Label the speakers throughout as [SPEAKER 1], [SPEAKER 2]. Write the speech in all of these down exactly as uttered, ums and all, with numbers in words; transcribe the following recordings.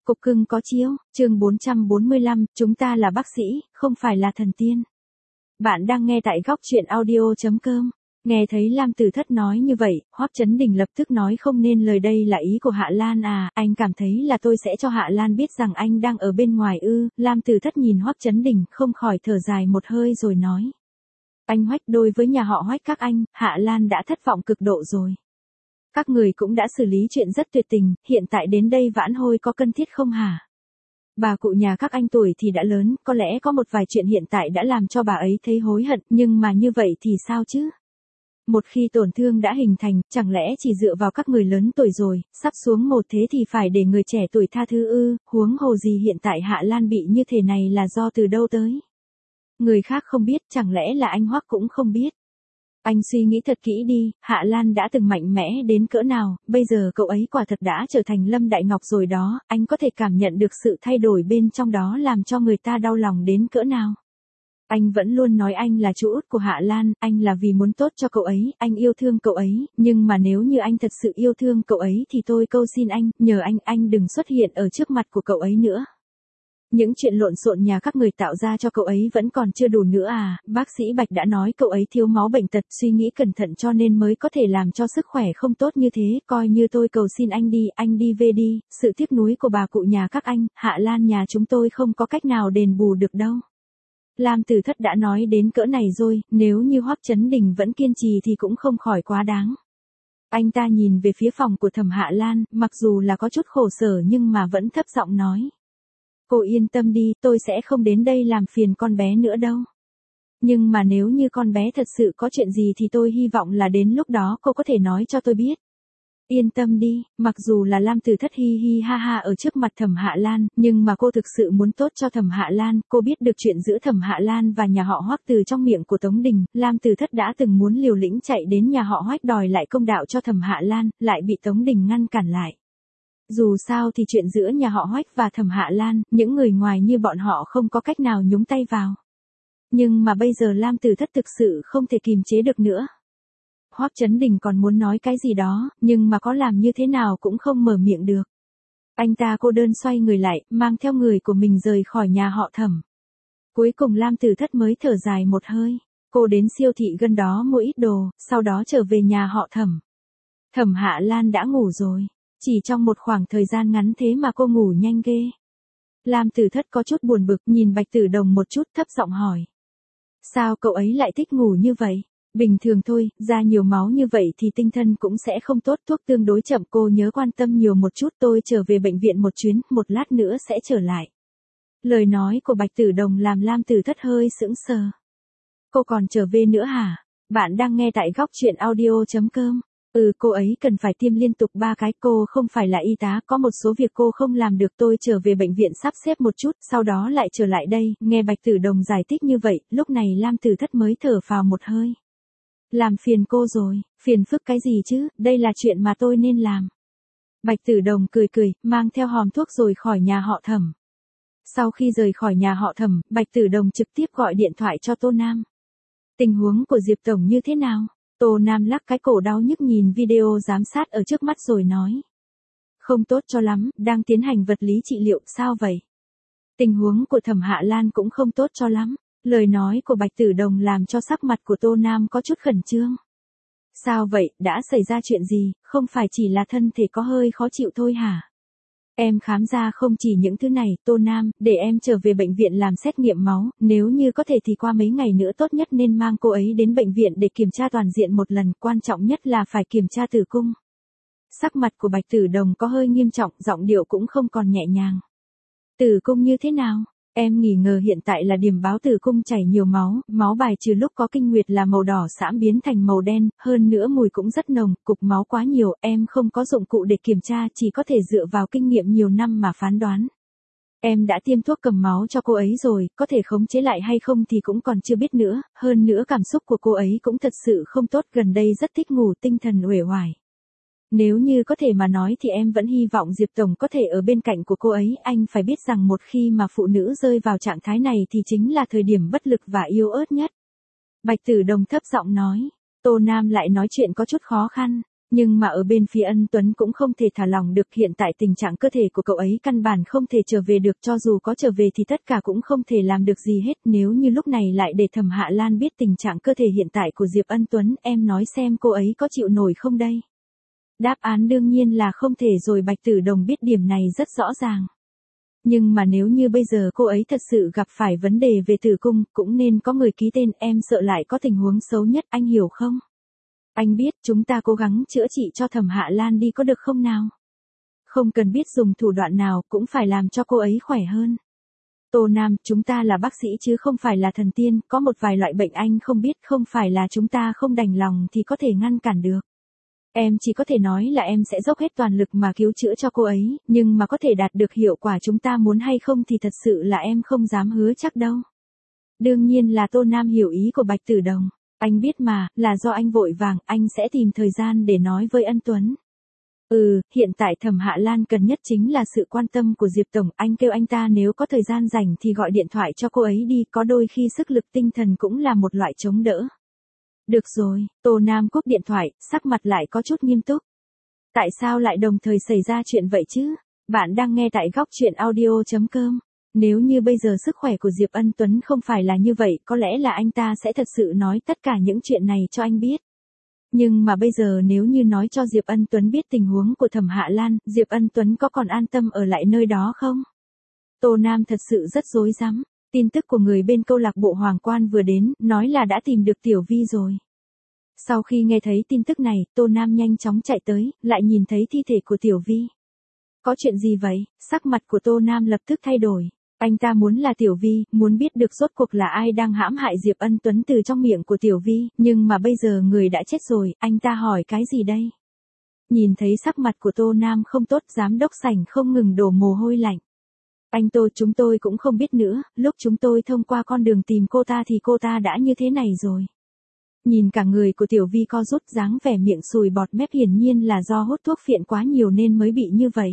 [SPEAKER 1] Cục cưng có chiếu, chương bốn trăm bốn mươi lăm, chúng ta là bác sĩ, không phải là thần tiên. Bạn đang nghe tại góc chuyện audio chấm com. Nghe thấy Lam Tử Thất nói như vậy, Hoắc Chấn Đình lập tức nói không nên lời, đây là ý của Hạ Lan à, anh cảm thấy là tôi sẽ cho Hạ Lan biết rằng anh đang ở bên ngoài ư. Lam Tử Thất nhìn Hoắc Chấn Đình không khỏi thở dài một hơi rồi nói. Anh Hoắc, đối với nhà họ Hoắc các anh, Hạ Lan đã thất vọng cực độ rồi. Các người cũng đã xử lý chuyện rất tuyệt tình, hiện tại đến đây vãn hồi có cần thiết không hả? Bà cụ nhà các anh tuổi thì đã lớn, có lẽ có một vài chuyện hiện tại đã làm cho bà ấy thấy hối hận, nhưng mà như vậy thì sao chứ? Một khi tổn thương đã hình thành, chẳng lẽ chỉ dựa vào các người lớn tuổi rồi, sắp xuống một thế thì phải để người trẻ tuổi tha thứ ư? Huống hồ gì hiện tại Hạ Lan bị như thế này là do từ đâu tới? Người khác không biết, chẳng lẽ là anh Hoắc cũng không biết? Anh suy nghĩ thật kỹ đi, Hạ Lan đã từng mạnh mẽ đến cỡ nào, bây giờ cậu ấy quả thật đã trở thành Lâm Đại Ngọc rồi đó, anh có thể cảm nhận được sự thay đổi bên trong đó làm cho người ta đau lòng đến cỡ nào. Anh vẫn luôn nói anh là chú út của Hạ Lan, anh là vì muốn tốt cho cậu ấy, anh yêu thương cậu ấy, nhưng mà nếu như anh thật sự yêu thương cậu ấy thì tôi cầu xin anh, nhờ anh, anh đừng xuất hiện ở trước mặt của cậu ấy nữa. Những chuyện lộn xộn nhà các người tạo ra cho cậu ấy vẫn còn chưa đủ nữa à, bác sĩ Bạch đã nói cậu ấy thiếu máu bệnh tật, suy nghĩ cẩn thận cho nên mới có thể làm cho sức khỏe không tốt như thế, coi như tôi cầu xin anh đi, anh đi về đi, sự tiếc nuối của bà cụ nhà các anh, Hạ Lan nhà chúng tôi không có cách nào đền bù được đâu. Lam Tử Thất đã nói đến cỡ này rồi, nếu như Hoắc Chấn Đình vẫn kiên trì thì cũng không khỏi quá đáng. Anh ta nhìn về phía phòng của Thẩm Hạ Lan, mặc dù là có chút khổ sở nhưng mà vẫn thấp giọng nói. Cô yên tâm đi, tôi sẽ không đến đây làm phiền con bé nữa đâu. Nhưng mà nếu như con bé thật sự có chuyện gì thì tôi hy vọng là đến lúc đó cô có thể nói cho tôi biết. Yên tâm đi, mặc dù là Lam Tử Thất hi hi ha ha ở trước mặt Thẩm Hạ Lan, nhưng mà cô thực sự muốn tốt cho Thẩm Hạ Lan, cô biết được chuyện giữa Thẩm Hạ Lan và nhà họ Hoắc từ trong miệng của Tống Đình, Lam Tử Thất đã từng muốn liều lĩnh chạy đến nhà họ Hoắc đòi lại công đạo cho Thẩm Hạ Lan, lại bị Tống Đình ngăn cản lại. Dù sao thì chuyện giữa nhà họ Hoắc và Thẩm Hạ Lan, những người ngoài như bọn họ không có cách nào nhúng tay vào. Nhưng mà bây giờ Lam Tử Thất thực sự không thể kìm chế được nữa. Hoắc Chấn Đình còn muốn nói cái gì đó, nhưng mà có làm như thế nào cũng không mở miệng được. Anh ta cô đơn xoay người lại, mang theo người của mình rời khỏi nhà họ Thẩm. Cuối cùng Lam Tử Thất mới thở dài một hơi. Cô đến siêu thị gần đó mua ít đồ, sau đó trở về nhà họ Thẩm. Thẩm Hạ Lan đã ngủ rồi. Chỉ trong một khoảng thời gian ngắn thế mà cô ngủ nhanh ghê. Lam Tử Thất có chút buồn bực nhìn Bạch Tử Đồng một chút thấp giọng hỏi. Sao cậu ấy lại thích ngủ như vậy? Bình thường thôi, ra nhiều máu như vậy thì tinh thần cũng sẽ không tốt, thuốc tương đối chậm, cô nhớ quan tâm nhiều một chút, tôi trở về bệnh viện một chuyến, một lát nữa sẽ trở lại. Lời nói của Bạch Tử Đồng làm Lam Tử Thất hơi sững sờ. Cô còn trở về nữa hả? Bạn đang nghe tại góc chuyện audio chấm com. Ừ, cô ấy cần phải tiêm liên tục ba cái, cô không phải là y tá, có một số việc cô không làm được, tôi trở về bệnh viện sắp xếp một chút, sau đó lại trở lại đây, nghe Bạch Tử Đồng giải thích như vậy, lúc này Lam Tử Thất mới thở phào một hơi. Làm phiền cô rồi, phiền phức cái gì chứ, đây là chuyện mà tôi nên làm. Bạch Tử Đồng cười cười, mang theo hòm thuốc rồi khỏi nhà họ Thẩm. Sau khi rời khỏi nhà họ Thẩm, Bạch Tử Đồng trực tiếp gọi điện thoại cho Tô Nam. Tình huống của Diệp Tổng như thế nào? Tô Nam lắc cái cổ đau nhức nhìn video giám sát ở trước mắt rồi nói. Không tốt cho lắm, đang tiến hành vật lý trị liệu, sao vậy? Tình huống của Thẩm Hạ Lan cũng không tốt cho lắm. Lời nói của Bạch Tử Đồng làm cho sắc mặt của Tô Nam có chút khẩn trương. Sao vậy, đã xảy ra chuyện gì, không phải chỉ là thân thể có hơi khó chịu thôi hả? Em khám ra không chỉ những thứ này, Tô Nam, để em trở về bệnh viện làm xét nghiệm máu, nếu như có thể thì qua mấy ngày nữa tốt nhất nên mang cô ấy đến bệnh viện để kiểm tra toàn diện một lần, quan trọng nhất là phải kiểm tra tử cung. Sắc mặt của Bạch Tử Đồng có hơi nghiêm trọng, giọng điệu cũng không còn nhẹ nhàng. Tử cung như thế nào? Em nghi ngờ hiện tại là điểm báo tử cung chảy nhiều máu, máu bài trừ lúc có kinh nguyệt là màu đỏ sẫm biến thành màu đen, hơn nữa mùi cũng rất nồng, cục máu quá nhiều, em không có dụng cụ để kiểm tra, chỉ có thể dựa vào kinh nghiệm nhiều năm mà phán đoán. Em đã tiêm thuốc cầm máu cho cô ấy rồi, có thể khống chế lại hay không thì cũng còn chưa biết nữa, hơn nữa cảm xúc của cô ấy cũng thật sự không tốt, gần đây rất thích ngủ, tinh thần uể oải. Nếu như có thể mà nói thì em vẫn hy vọng Diệp Tổng có thể ở bên cạnh của cô ấy, anh phải biết rằng một khi mà phụ nữ rơi vào trạng thái này thì chính là thời điểm bất lực và yếu ớt nhất. Bạch Tử Đồng thấp giọng nói, Tô Nam lại nói chuyện có chút khó khăn. Nhưng mà ở bên phía Ân Tuấn cũng không thể thả lỏng được, hiện tại tình trạng cơ thể của cậu ấy căn bản không thể trở về được, cho dù có trở về thì tất cả cũng không thể làm được gì hết. Nếu như lúc này lại để Thẩm Hạ Lan biết tình trạng cơ thể hiện tại của Diệp Ân Tuấn, em nói xem cô ấy có chịu nổi không đây? Đáp án đương nhiên là không thể rồi, Bạch Tử Đồng biết điểm này rất rõ ràng. Nhưng mà nếu như bây giờ cô ấy thật sự gặp phải vấn đề về tử cung, cũng nên có người ký tên, em sợ lại có tình huống xấu nhất, anh hiểu không? Anh biết, chúng ta cố gắng chữa trị cho Thẩm Hạ Lan đi có được không nào? Không cần biết dùng thủ đoạn nào, cũng phải làm cho cô ấy khỏe hơn. Tô Nam, chúng ta là bác sĩ chứ không phải là thần tiên, có một vài loại bệnh anh không biết, không phải là chúng ta không đành lòng thì có thể ngăn cản được. Em chỉ có thể nói là em sẽ dốc hết toàn lực mà cứu chữa cho cô ấy, nhưng mà có thể đạt được hiệu quả chúng ta muốn hay không thì thật sự là em không dám hứa chắc đâu. Đương nhiên là Tô Nam hiểu ý của Bạch Tử Đồng. Anh biết mà, là do anh vội vàng, anh sẽ tìm thời gian để nói với Ân Tuấn. Ừ, hiện tại Thẩm Hạ Lan cần nhất chính là sự quan tâm của Diệp Tổng, anh kêu anh ta nếu có thời gian rảnh thì gọi điện thoại cho cô ấy đi, có đôi khi sức lực tinh thần cũng là một loại chống đỡ. Được rồi, Tô Nam cúp điện thoại, sắc mặt lại có chút nghiêm túc. Tại sao lại đồng thời xảy ra chuyện vậy chứ? Bạn đang nghe tại góc truyện audio chấm com. Nếu như bây giờ sức khỏe của Diệp Ân Tuấn không phải là như vậy, có lẽ là anh ta sẽ thật sự nói tất cả những chuyện này cho anh biết. Nhưng mà bây giờ nếu như nói cho Diệp Ân Tuấn biết tình huống của Thẩm Hạ Lan, Diệp Ân Tuấn có còn an tâm ở lại nơi đó không? Tô Nam thật sự rất rối rắm. Tin tức của người bên câu lạc bộ Hoàng Quan vừa đến, nói là đã tìm được Tiểu Vi rồi. Sau khi nghe thấy tin tức này, Tô Nam nhanh chóng chạy tới, lại nhìn thấy thi thể của Tiểu Vi. Có chuyện gì vậy? Sắc mặt của Tô Nam lập tức thay đổi. Anh ta muốn là Tiểu Vi, muốn biết được rốt cuộc là ai đang hãm hại Diệp Ân Tuấn từ trong miệng của Tiểu Vi, nhưng mà bây giờ người đã chết rồi, anh ta hỏi cái gì đây? Nhìn thấy sắc mặt của Tô Nam không tốt, giám đốc sảnh không ngừng đổ mồ hôi lạnh. Anh Tô, chúng tôi cũng không biết nữa, lúc chúng tôi thông qua con đường tìm cô ta thì cô ta đã như thế này rồi. Nhìn cả người của Tiểu Vi co rút, dáng vẻ miệng sùi bọt mép, hiển nhiên là do hút thuốc phiện quá nhiều nên mới bị như vậy.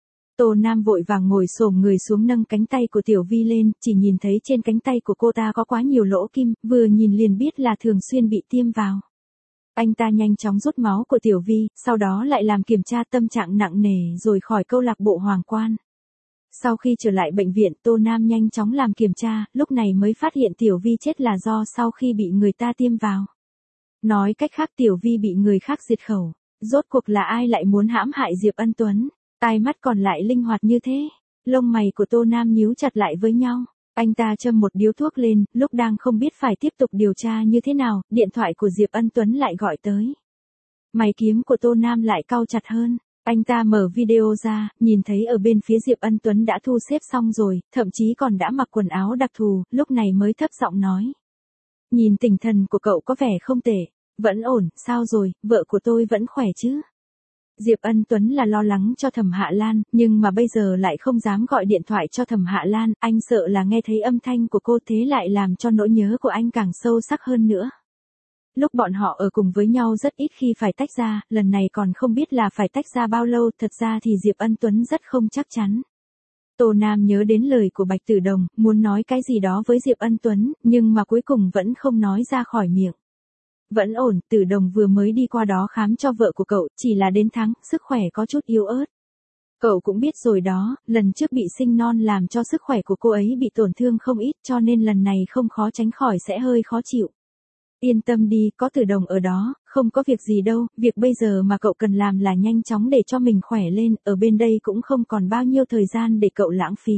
[SPEAKER 1] Tô Nam vội vàng ngồi xổm người xuống nâng cánh tay của Tiểu Vi lên, chỉ nhìn thấy trên cánh tay của cô ta có quá nhiều lỗ kim, vừa nhìn liền biết là thường xuyên bị tiêm vào. Anh ta nhanh chóng rút máu của Tiểu Vi, sau đó lại làm kiểm tra tâm trạng nặng nề rồi khỏi câu lạc bộ Hoàng Quan. Sau khi trở lại bệnh viện, Tô Nam nhanh chóng làm kiểm tra, lúc này mới phát hiện Tiểu Vi chết là do sau khi bị người ta tiêm vào. Nói cách khác Tiểu Vi bị người khác diệt khẩu. Rốt cuộc là ai lại muốn hãm hại Diệp Ân Tuấn? Tai mắt còn lại linh hoạt như thế. Lông mày của Tô Nam nhíu chặt lại với nhau. Anh ta châm một điếu thuốc lên, lúc đang không biết phải tiếp tục điều tra như thế nào, điện thoại của Diệp Ân Tuấn lại gọi tới. Mày kiếm của Tô Nam lại cau chặt hơn. Anh ta mở video ra, nhìn thấy ở bên phía Diệp Ân Tuấn đã thu xếp xong rồi, thậm chí còn đã mặc quần áo đặc thù, lúc này mới thấp giọng nói. Nhìn tinh thần của cậu có vẻ không tệ. Vẫn ổn, sao rồi, vợ của tôi vẫn khỏe chứ? Diệp Ân Tuấn là lo lắng cho Thẩm Hạ Lan, nhưng mà bây giờ lại không dám gọi điện thoại cho Thẩm Hạ Lan, anh sợ là nghe thấy âm thanh của cô thế lại làm cho nỗi nhớ của anh càng sâu sắc hơn nữa. Lúc bọn họ ở cùng với nhau rất ít khi phải tách ra, lần này còn không biết là phải tách ra bao lâu, thật ra thì Diệp Ân Tuấn rất không chắc chắn. Tô Nam nhớ đến lời của Bạch Tử Đồng, muốn nói cái gì đó với Diệp Ân Tuấn, nhưng mà cuối cùng vẫn không nói ra khỏi miệng. Vẫn ổn, Tử Đồng vừa mới đi qua đó khám cho vợ của cậu, chỉ là đến tháng, sức khỏe có chút yếu ớt. Cậu cũng biết rồi đó, lần trước bị sinh non làm cho sức khỏe của cô ấy bị tổn thương không ít, cho nên lần này không khó tránh khỏi sẽ hơi khó chịu. Yên tâm đi, có Tử Đồng ở đó, không có việc gì đâu, việc bây giờ mà cậu cần làm là nhanh chóng để cho mình khỏe lên, ở bên đây cũng không còn bao nhiêu thời gian để cậu lãng phí.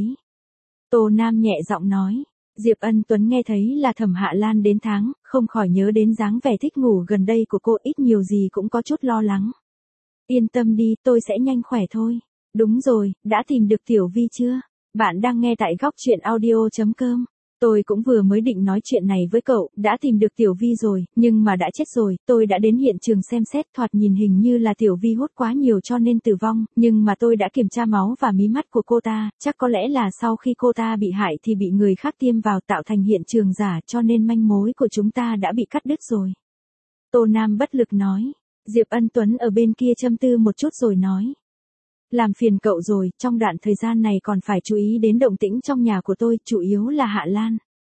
[SPEAKER 1] Tô Nam nhẹ giọng nói. Diệp Ân Tuấn nghe thấy là Thẩm Hạ Lan đến tháng, không khỏi nhớ đến dáng vẻ thích ngủ gần đây của cô, ít nhiều gì cũng có chút lo lắng. Yên tâm đi, tôi sẽ nhanh khỏe thôi. Đúng rồi, đã tìm được Tiểu Vi chưa? Bạn đang nghe tại góc truyện audio chấm com. Tôi cũng vừa mới định nói chuyện này với cậu, đã tìm được Tiểu Vi rồi, nhưng mà đã chết rồi, tôi đã đến hiện trường xem xét, thoạt nhìn hình như là Tiểu Vi hút quá nhiều cho nên tử vong, nhưng mà tôi đã kiểm tra máu và mí mắt của cô ta, chắc có lẽ là sau khi cô ta bị hại thì bị người khác tiêm vào tạo thành hiện trường giả cho nên manh mối của chúng ta đã bị cắt đứt rồi. Tô Nam bất lực nói, Diệp Ân Tuấn ở bên kia châm tư một chút rồi nói. Làm phiền cậu rồi, trong đoạn thời gian này còn phải chú ý đến động tĩnh trong nhà của tôi, chủ yếu là Hạ Lan.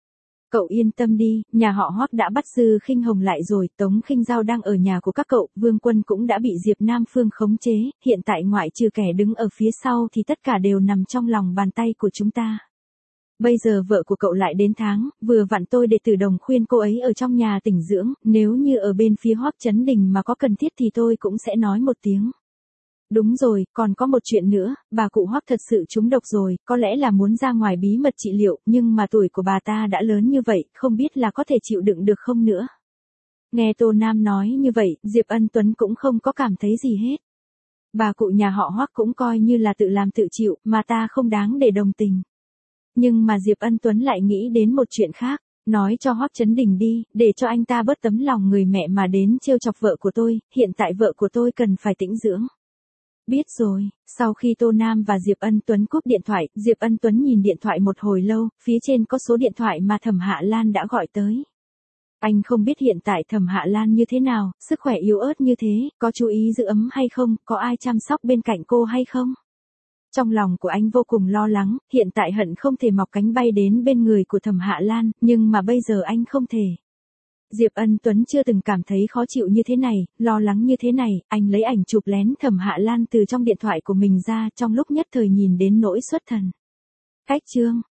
[SPEAKER 1] Cậu yên tâm đi, nhà họ Hoắc đã bắt Dư Khinh Hồng lại rồi, Tống Khinh Giao đang ở nhà của các cậu, Vương Quân cũng đã bị Diệp Nam Phương khống chế, hiện tại ngoại trừ kẻ đứng ở phía sau thì tất cả đều nằm trong lòng bàn tay của chúng ta. Bây giờ vợ của cậu lại đến tháng, vừa vặn tôi đệ tử Đồng khuyên cô ấy ở trong nhà tĩnh dưỡng, nếu như ở bên phía Hoắc Chấn Đình mà có cần thiết thì tôi cũng sẽ nói một tiếng. Đúng rồi, còn có một chuyện nữa, bà cụ Hoắc thật sự trúng độc rồi, có lẽ là muốn ra ngoài bí mật trị liệu, nhưng mà tuổi của bà ta đã lớn như vậy, không biết là có thể chịu đựng được không nữa. Nghe Tô Nam nói như vậy, Diệp Ân Tuấn cũng không có cảm thấy gì hết. Bà cụ nhà họ Hoắc cũng coi như là tự làm tự chịu, mà ta không đáng để đồng tình. Nhưng mà Diệp Ân Tuấn lại nghĩ đến một chuyện khác, nói cho Hoắc Chấn Đình đi, để cho anh ta bớt tấm lòng người mẹ mà đến trêu chọc vợ của tôi, hiện tại vợ của tôi cần phải tĩnh dưỡng. Biết rồi, sau khi Tô Nam và Diệp Ân Tuấn cúp điện thoại, Diệp Ân Tuấn nhìn điện thoại một hồi lâu, phía trên có số điện thoại mà Thẩm Hạ Lan đã gọi tới. Anh không biết hiện tại Thẩm Hạ Lan như thế nào, sức khỏe yếu ớt như thế, có chú ý giữ ấm hay không, có ai chăm sóc bên cạnh cô hay không? Trong lòng của anh vô cùng lo lắng, hiện tại hận không thể mọc cánh bay đến bên người của Thẩm Hạ Lan, nhưng mà bây giờ anh không thể. Diệp Ân Tuấn chưa từng cảm thấy khó chịu như thế này, lo lắng như thế này, anh lấy ảnh chụp lén Thẩm Hạ Lan từ trong điện thoại của mình ra, trong lúc nhất thời nhìn đến nỗi xuất thần. Cách chương